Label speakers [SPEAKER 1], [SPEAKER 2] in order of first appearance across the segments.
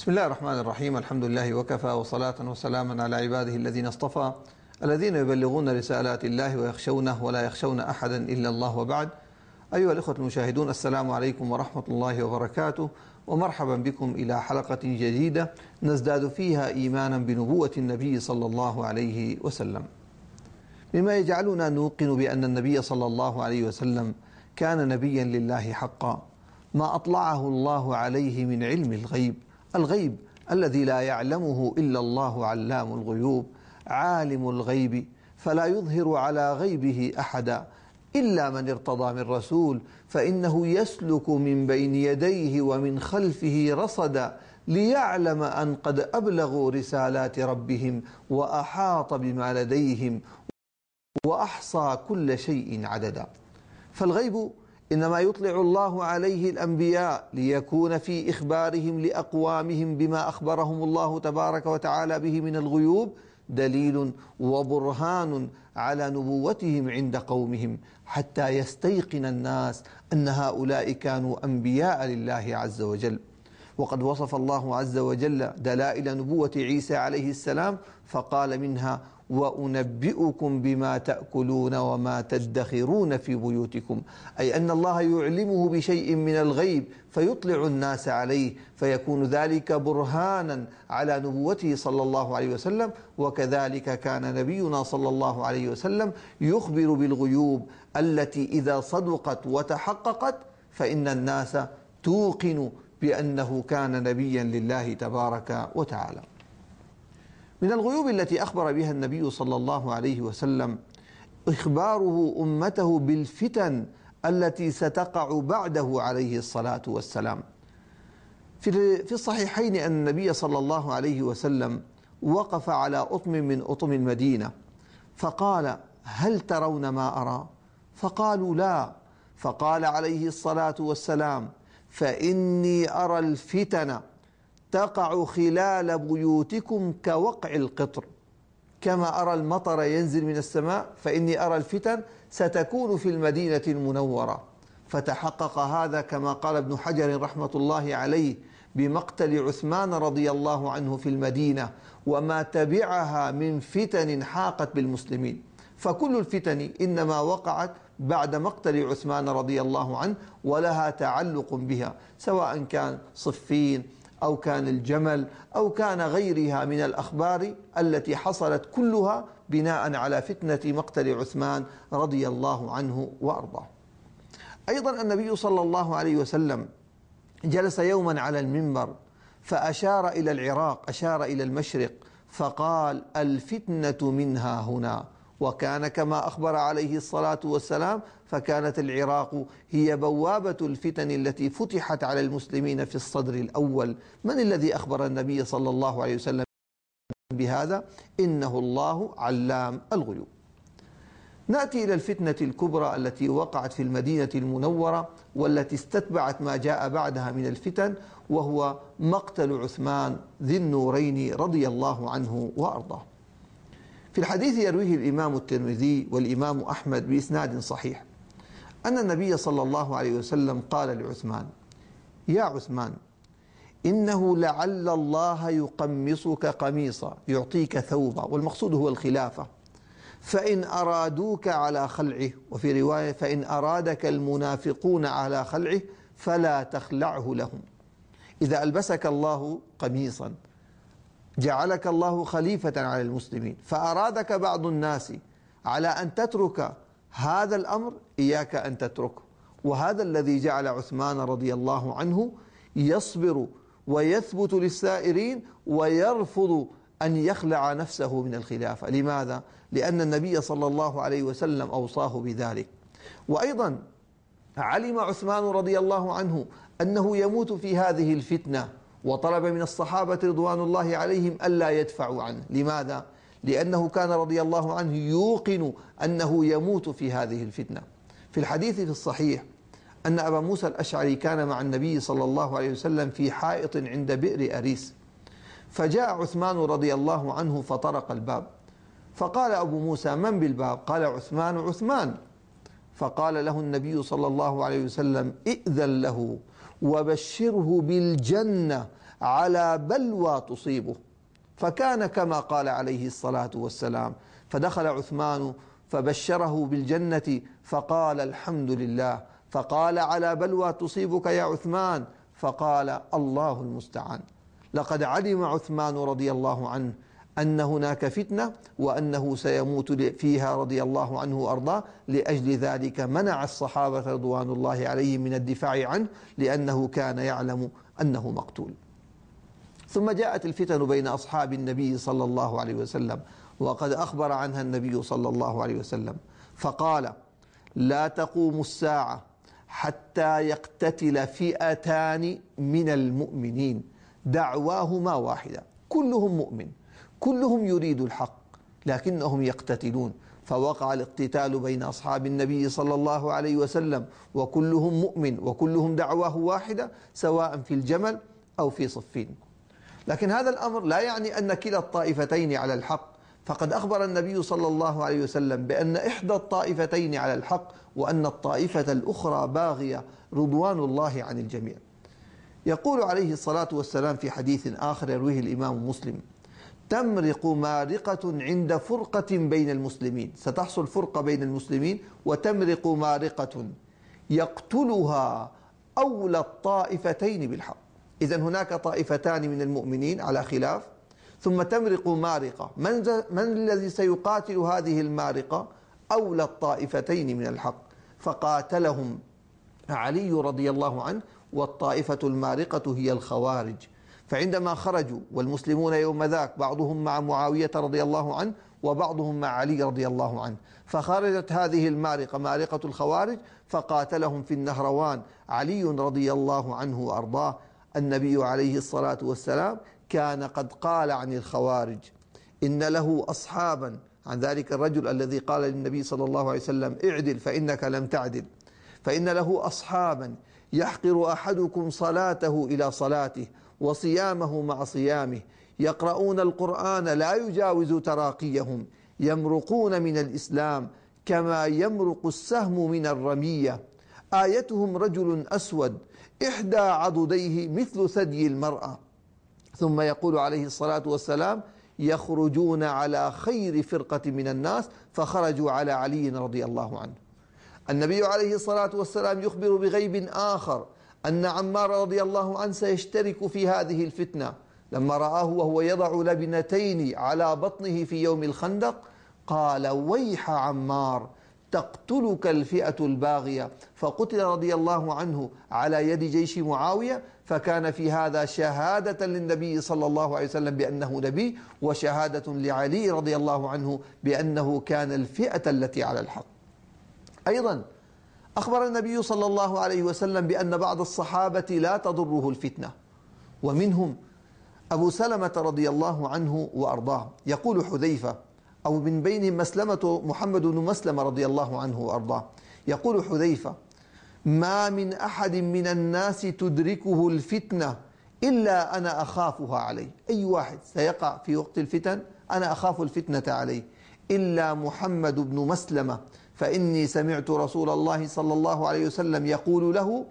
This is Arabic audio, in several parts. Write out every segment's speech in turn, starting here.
[SPEAKER 1] بسم الله الرحمن الرحيم. الحمد لله وكفى، وصلاة وسلاما على عباده الذين اصطفى، الذين يبلغون رسالات الله ويخشونه ولا يخشون أحدا إلا الله، وبعد. أيها الإخوة المشاهدون، السلام عليكم ورحمة الله وبركاته، ومرحبا بكم إلى حلقة جديدة نزداد فيها إيمانا بنبوة النبي صلى الله عليه وسلم، مما يجعلنا نوقن بأن النبي صلى الله عليه وسلم كان نبيا لله حقا، ما أطلعه الله عليه من علم الغيب الذي لا يعلمه إلا الله علام الغيوب، عالم الغيب فلا يظهر على غيبه أحدا إلا من ارتضى من رسول، فإنه يسلك من بين يديه ومن خلفه رصدا ليعلم أن قد أبلغوا رسالات ربهم وأحاط بما لديهم وأحصى كل شيء عددا. فالغيب إنما يطلع الله عليه الأنبياء ليكون في إخبارهم لأقوامهم بما أخبرهم الله تبارك وتعالى به من الغيوب دليل وبرهان على نبوتهم عند قومهم، حتى يستيقن الناس أن هؤلاء كانوا أنبياء لله عز وجل. وقد وصف الله عز وجل دلائل نبوة عيسى عليه السلام فقال منها: وأنبئكم بما تأكلون وما تدخرون في بيوتكم، أي أن الله يعلمه بشيء من الغيب فيطلع الناس عليه، فيكون ذلك برهانا على نبوته صلى الله عليه وسلم. وكذلك كان نبينا صلى الله عليه وسلم يخبر بالغيوب التي إذا صدقت وتحققت فإن الناس توقن بأنه كان نبيا لله تبارك وتعالى. من الغيوب التي أخبر بها النبي صلى الله عليه وسلم إخباره أمته بالفتن التي ستقع بعده عليه الصلاة والسلام. في الصحيحين أن النبي صلى الله عليه وسلم وقف على أطم من أطم المدينة فقال: هل ترون ما أرى؟ فقالوا: لا. فقال عليه الصلاة والسلام: فإني أرى الفتن تقع خلال بيوتكم كوقع القطر، كما أرى المطر ينزل من السماء فإني أرى الفتن ستكون في المدينة المنورة. فتحقق هذا كما قال ابن حجر رحمة الله عليه بمقتل عثمان رضي الله عنه في المدينة وما تبعها من فتن حاقت بالمسلمين. فكل الفتن إنما وقعت بعد مقتل عثمان رضي الله عنه ولها تعلق بها، سواء كان صفين أو كان الجمل أو كان غيرها من الأخبار التي حصلت كلها بناء على فتنة مقتل عثمان رضي الله عنه وأرضاه. أيضا النبي صلى الله عليه وسلم جلس يوما على المنبر فأشار إلى العراق، أشار إلى المشرق فقال: الفتنة منها هنا. وكان كما أخبر عليه الصلاة والسلام، فكانت العراق هي بوابة الفتن التي فتحت على المسلمين في الصدر الأول. من الذي أخبر النبي صلى الله عليه وسلم بهذا؟ إنه الله علام الغيوب. نأتي إلى الفتنة الكبرى التي وقعت في المدينة المنورة والتي استتبعت ما جاء بعدها من الفتن، وهو مقتل عثمان ذي النورين رضي الله عنه وأرضاه. في الحديث يرويه الإمام الترمذي والإمام أحمد بإسناد صحيح أن النبي صلى الله عليه وسلم قال لعثمان: يا عثمان، إنه لعل الله يقمصك قميصا، يعطيك ثوبا، والمقصود هو الخلافة، فإن أرادوك على خلعه، وفي رواية: فإن أرادك المنافقون على خلعه فلا تخلعه لهم. إذا ألبسك الله قميصا جعلك الله خليفة على المسلمين فأرادك بعض الناس على أن تترك هذا الأمر، إياك أن تتركه. وهذا الذي جعل عثمان رضي الله عنه يصبر ويثبت للسائرين ويرفض أن يخلع نفسه من الخلافة. لماذا؟ لأن النبي صلى الله عليه وسلم أوصاه بذلك. وأيضا علم عثمان رضي الله عنه أنه يموت في هذه الفتنة، وطلب من الصحابة رضوان الله عليهم ألا يدفعوا عنه. لماذا؟ لأنه كان رضي الله عنه يوقن أنه يموت في هذه الفتنة. في الحديث في الصحيح أن أبا موسى الأشعري كان مع النبي صلى الله عليه وسلم في حائط عند بئر أريس، فجاء عثمان رضي الله عنه فطرق الباب، فقال أبو موسى: من بالباب؟ قال: عثمان. عثمان. فقال له النبي صلى الله عليه وسلم: ائذن له وبشره بالجنة على بلوى تصيبه، فكان كما قال عليه الصلاة والسلام. فدخل عثمان فبشره بالجنة فقال الحمد لله، فقال على بلوى تصيبك يا عثمان؟ فقال الله المستعان. لقد علم عثمان رضي الله عنه أن هناك فتنة وأنه سيموت فيها رضي الله عنه وأرضاه، لأجل ذلك منع الصحابة رضوان الله عليهم من الدفاع عنه، لأنه كان يعلم أنه مقتول. ثم جاءت الفتن بين أصحاب النبي صلى الله عليه وسلم، وقد أخبر عنها النبي صلى الله عليه وسلم فقال: لا تقوم الساعة حتى يقتتل فئتان من المؤمنين دعواهما واحدة، كلهم مؤمن، كلهم يريد الحق، لكنهم يقتتلون. فوقع الاقتتال بين أصحاب النبي صلى الله عليه وسلم، وكلهم مؤمن وكلهم دعواه واحدة، سواء في الجمل أو في صفين. لكن هذا الأمر لا يعني أن كلا الطائفتين على الحق، فقد أخبر النبي صلى الله عليه وسلم بأن إحدى الطائفتين على الحق، وأن الطائفة الأخرى باغية رضوان الله عن الجميع. يقول عليه الصلاة والسلام في حديث آخر يرويه الإمام مسلم: تمرق مارقة عند فرقة بين المسلمين، ستحصل فرقة بين المسلمين وتمرق مارقة يقتلها أولى الطائفتين بالحق. إذن هناك طائفتان من المؤمنين على خلاف، ثم تمرق مارقة، من الذي سيقاتل هذه المارقة؟ أولى الطائفتين من الحق، فقاتلهم علي رضي الله عنه. والطائفة المارقة هي الخوارج. فعندما خرجوا والمسلمون يوم ذاك بعضهم مع معاوية رضي الله عنه وبعضهم مع علي رضي الله عنه، فخرجت هذه المارقة مارقة الخوارج فقاتلهم في النهروان علي رضي الله عنه وأرضاه. النبي عليه الصلاة والسلام كان قد قال عن الخوارج: إن له أصحابا، عن ذلك الرجل الذي قال للنبي صلى الله عليه وسلم: اعدل فإنك لم تعدل، فإن له أصحابا يحقر أحدكم صلاته إلى صلاته وصيامه مع صيامه، يقرؤون القرآن لا يجاوز تراقيهم، يمرقون من الإسلام كما يمرق السهم من الرمية، آيتهم رجل أسود إحدى عضديه مثل ثدي المرأة. ثم يقول عليه الصلاة والسلام: يخرجون على خير فرقة من الناس، فخرجوا على علي رضي الله عنه. النبي عليه الصلاة والسلام يخبر بغيب آخر أن عمار رضي الله عنه سيشترك في هذه الفتنة. لما رآه وهو يضع لبنتين على بطنه في يوم الخندق قال: ويح عمار، تقتلك الفئة الباغية. فقتل رضي الله عنه على يد جيش معاوية، فكان في هذا شهادة للنبي صلى الله عليه وسلم بأنه نبي، وشهادة لعلي رضي الله عنه بأنه كان الفئة التي على الحق. أيضا أخبر النبي صلى الله عليه وسلم بأن بعض الصحابة لا تضره الفتنة، ومنهم أبو سلمة رضي الله عنه وأرضاه. يقول حذيفة، أو من بينهم محمد بن مسلمة رضي الله عنه وأرضاه، يقول حذيفة: ما من أحد من الناس تدركه الفتنة إلا أنا أخافها عليه. أي واحد سيقع في وقت الفتن أنا أخاف الفتنة عليه، إلا محمد بن مسلمة، فإني سمعت رسول الله صلى الله عليه وسلم يقول له: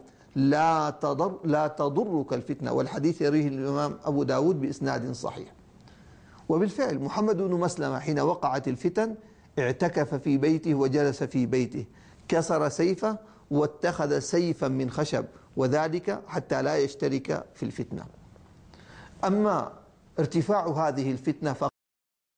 [SPEAKER 1] لا تضرك الفتنة. والحديث يرويه الإمام أبو داود بإسناد صحيح. وبالفعل محمد بن مسلمة حين وقعت الفتن اعتكف في بيته وجلس في بيته، كسر سيفه واتخذ سيفا من خشب، وذلك حتى لا يشترك في الفتنة. أما ارتفاع هذه الفتنة